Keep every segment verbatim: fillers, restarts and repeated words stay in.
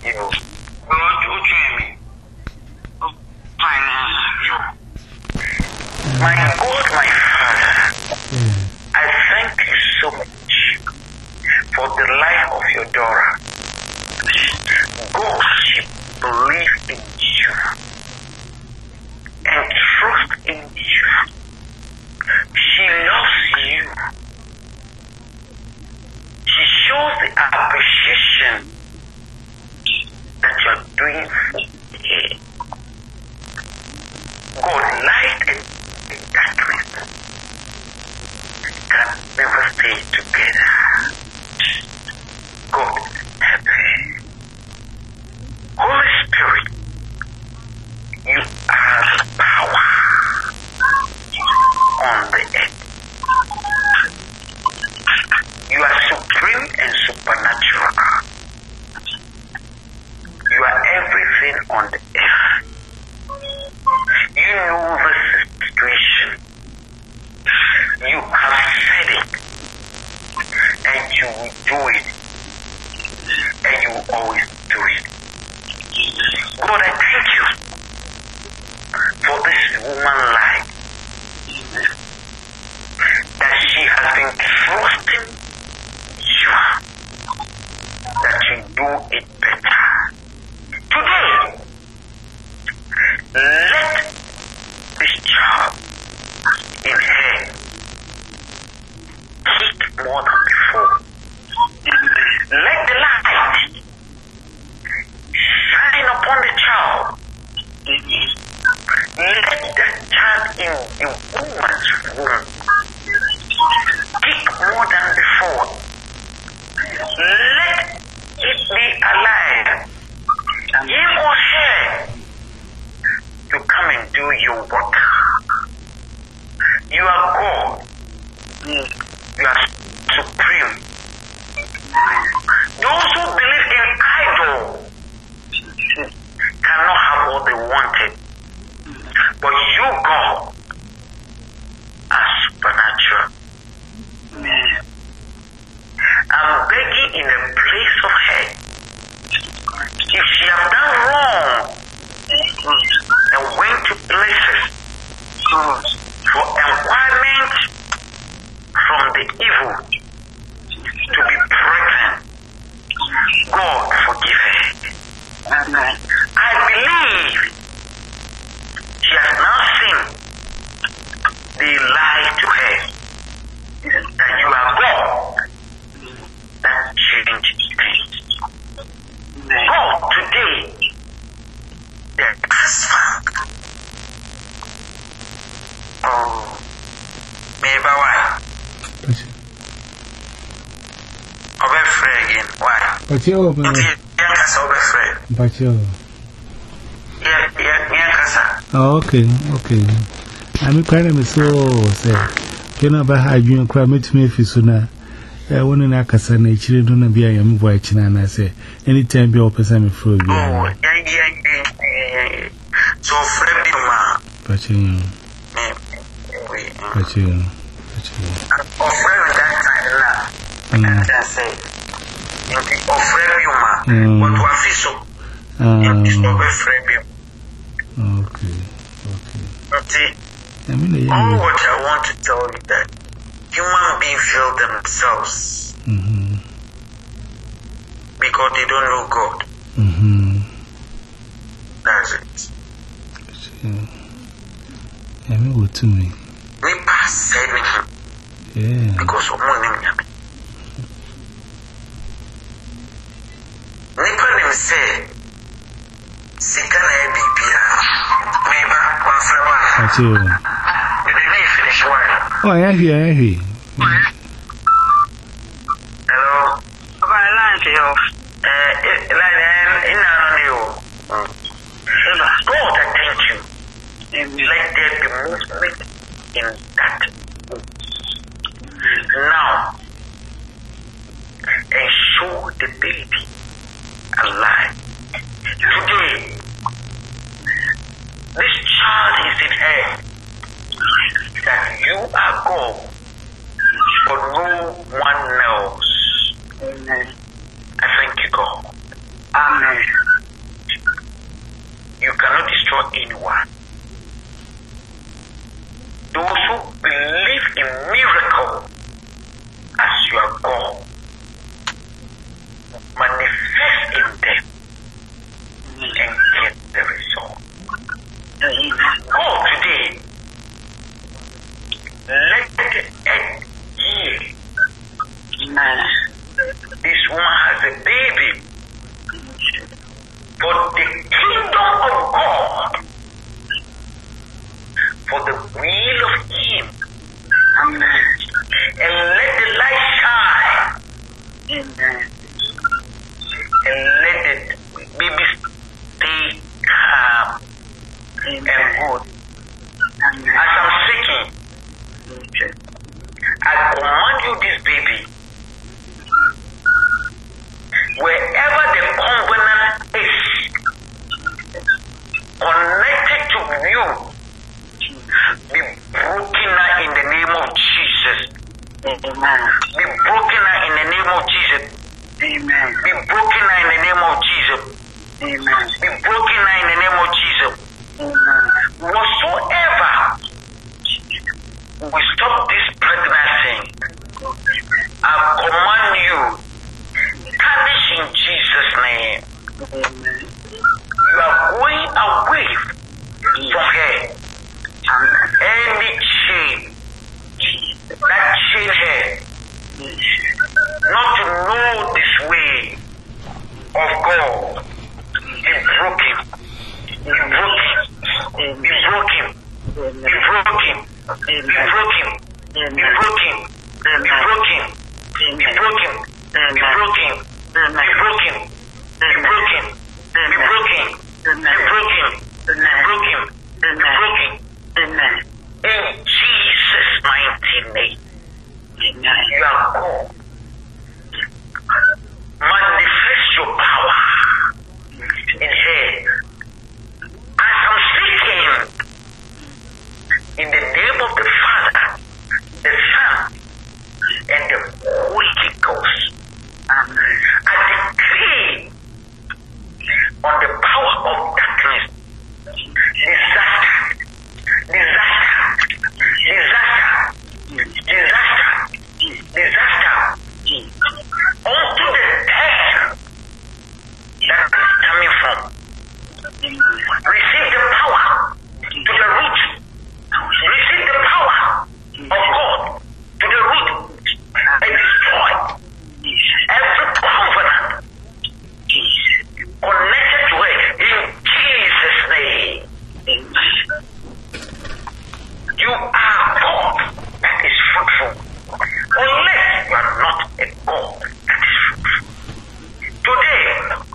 you. God, you dream me. My God, my Father, I thank you so much for the life of your daughter. God, she believes in you and trusts in you. She loves you. She shows the appreciation that you're doing for her. God, light and darkness can never stay together. God, help her. Holy Spirit, you are the power on the earth. You are supreme and supernatural. You are everything on the earth. You know the situation. You have said it. And you will do it. And you will always do it. God, I thank you for this woman's life. That she has been trusting you. That you do it better. Today, let this child in her kick more than before. Let the light shine upon the child. Let the child in the woman's womb kick more than before. Let it be alive. Him or her to come and do your work. You are God. You are supreme. Those who believe in idol cannot have what they wanted. But you, God, are supernatural. I'm begging in the place of her. If she has done wrong and went to places for environment from the evil to be pregnant, God forgive her. I believe she has now seen the lie to her that you are God that changed things. God, today, the transfer. Oh, maybe why? I'll be free again. Why? But you're open. But you're. Yeah, yeah, yeah, oh, okay, okay. I'm quite a so say. You know, about how you cry me to me if you sooner. I want to knock us and actually don't be a young boy. And I say, anytime be open, I'm through. Oh, yeah, yeah, yeah. So, friend, ma. But you, but you, but you. Oh, friend, that time, I say, oh, friend, you, ma. But what is so? It's not a friend. Okay, okay. I mean, all what I want to tell you that human beings fail themselves mm-hmm. because they don't know God. Mm-hmm. That's it. I mean, what to me? We pass anything. Yeah. Because of money. Nipa nem say, Sikana Bibia. Maybe one flower. That's you. Oh, I hear, I hear. Hello? About lunch, yo. Uh, like, in our new. God, I thank you. Let there be movement in that. Now, and show the baby alive. Today, this child is in her. That you are God, but no one else. I thank you, God. Amen. You cannot destroy anyone. Those who believe in miracle as your God, manifest in them and get the result. Go today. Let the earth hear. This woman has a baby. For the kingdom of God, for the will of Him. Amen. And let the light shine. Amen. And let the baby stay calm. Amen. And good. Amen. As I'm speaking, okay. I command you this baby. Wherever the covenant is connected to you, be broken now in the name of Jesus. Amen. Be broken now in the name of Jesus. Amen. Be broken now in the name of Jesus. Amen. Be broken now in the name of Jesus. Amen. Whatsoever will stop this pregnancy, I command you, tarnish in Jesus' name. Amen. You are going away from her. Any chain that chain her not to know this way of God, be broken, be broken, be broken, be broken, be broken, be broken, be broken, be broken, be broken, be broken, be broken, be broken, be broken, be broken, be broken, be broken. Amen. In Jesus' mighty name. Amen. You are called. Manifest your power in her. As I'm speaking, in the name of the Father, the Son, and the Holy Ghost, Amen. I decree on the power of darkness, disaster, disaster, disaster, disaster, disaster, unto the death that is coming from. Receive the power to the root. Receive the power of God to the root and destroy every covenant connected to it in Jesus' name. You are God that is fruitful, unless you are not a God that is fruitful. Today,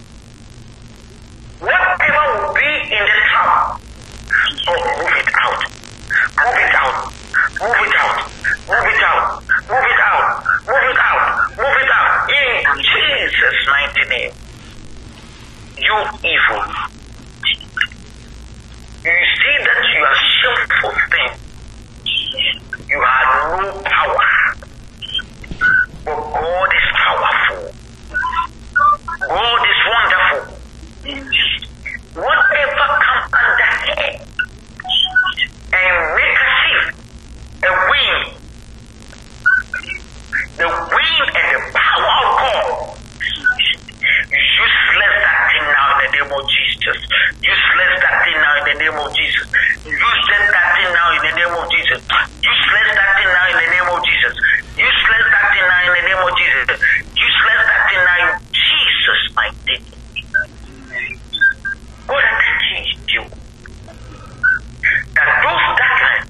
whatever will be in the trap, oh, move it out, move it out, move it out, move it out, move it out, move it out, move it out, in Jesus' mighty name. You evil. You see that you are shameful thing. You have no power. But God is powerful. God is wonderful. Whatever comes under her and make a shift, a wind, the wind and the power of God, useless that thing now in the name of Jesus. Useless that thing now in the name of Jesus. Useless that thing now in the name of Jesus. Useless that thing now in the name of Jesus. Useless that thing now in the name of Jesus. Useless that thing now in Jesus' mighty name. God has changed you. That those darkness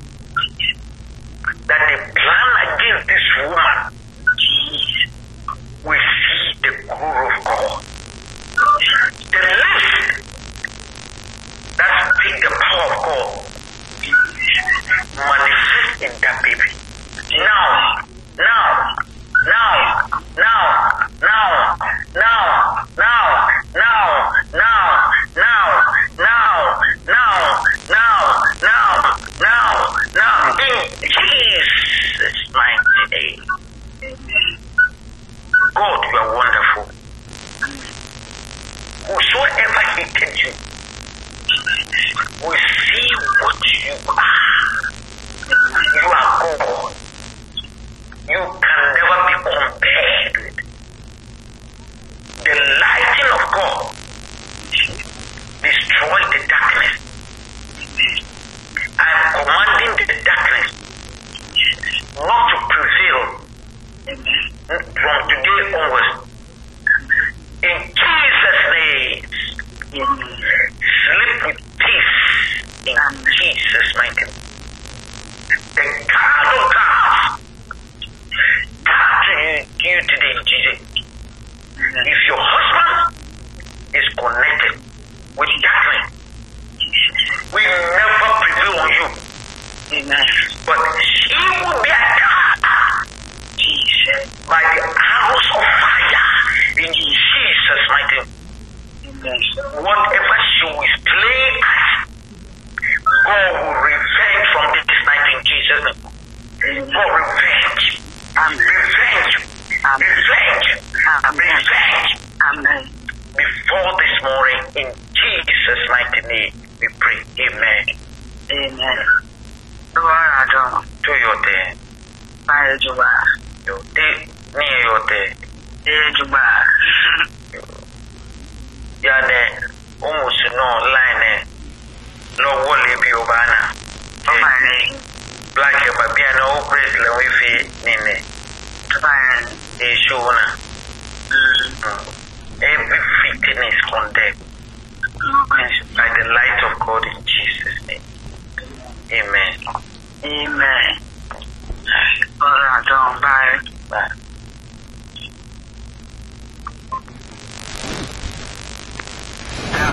that they plan against this woman will see the glory of God. The lips that speak the power of God manifest in that baby. Now, now, now, now, now, now, now, now, now, whosoever hated you will see what you are. You are God. You can never be compared with. The lighting of God destroys the darkness. I am commanding the darkness not to prevail from today onwards. In Jesus' name, sleep with peace in Jesus' mighty name. The God of God come to you today in Jesus. If your husband is connected with darkness, we never prevail on you. Amen. But she will be attacked by the arrows of fire in Jesus' mighty name. Whatever she is playing at, God will revenge from this night in Jesus' name. God revenge. And revenge. Revenge. Revenge. Amen. Before this morning, in Jesus' mighty name, we pray. Amen. Amen. To your day. Bye, Juba. Your day, near your day. Dear Juba. Yane, almost no line, no wally be Obana. Oh, my name. Black Babiano, Bresla, with Nene. Fine, a shona. Every fitting is condemned by the light of God in Jesus' name. Amen. Amen. All right, don't bye. Bye.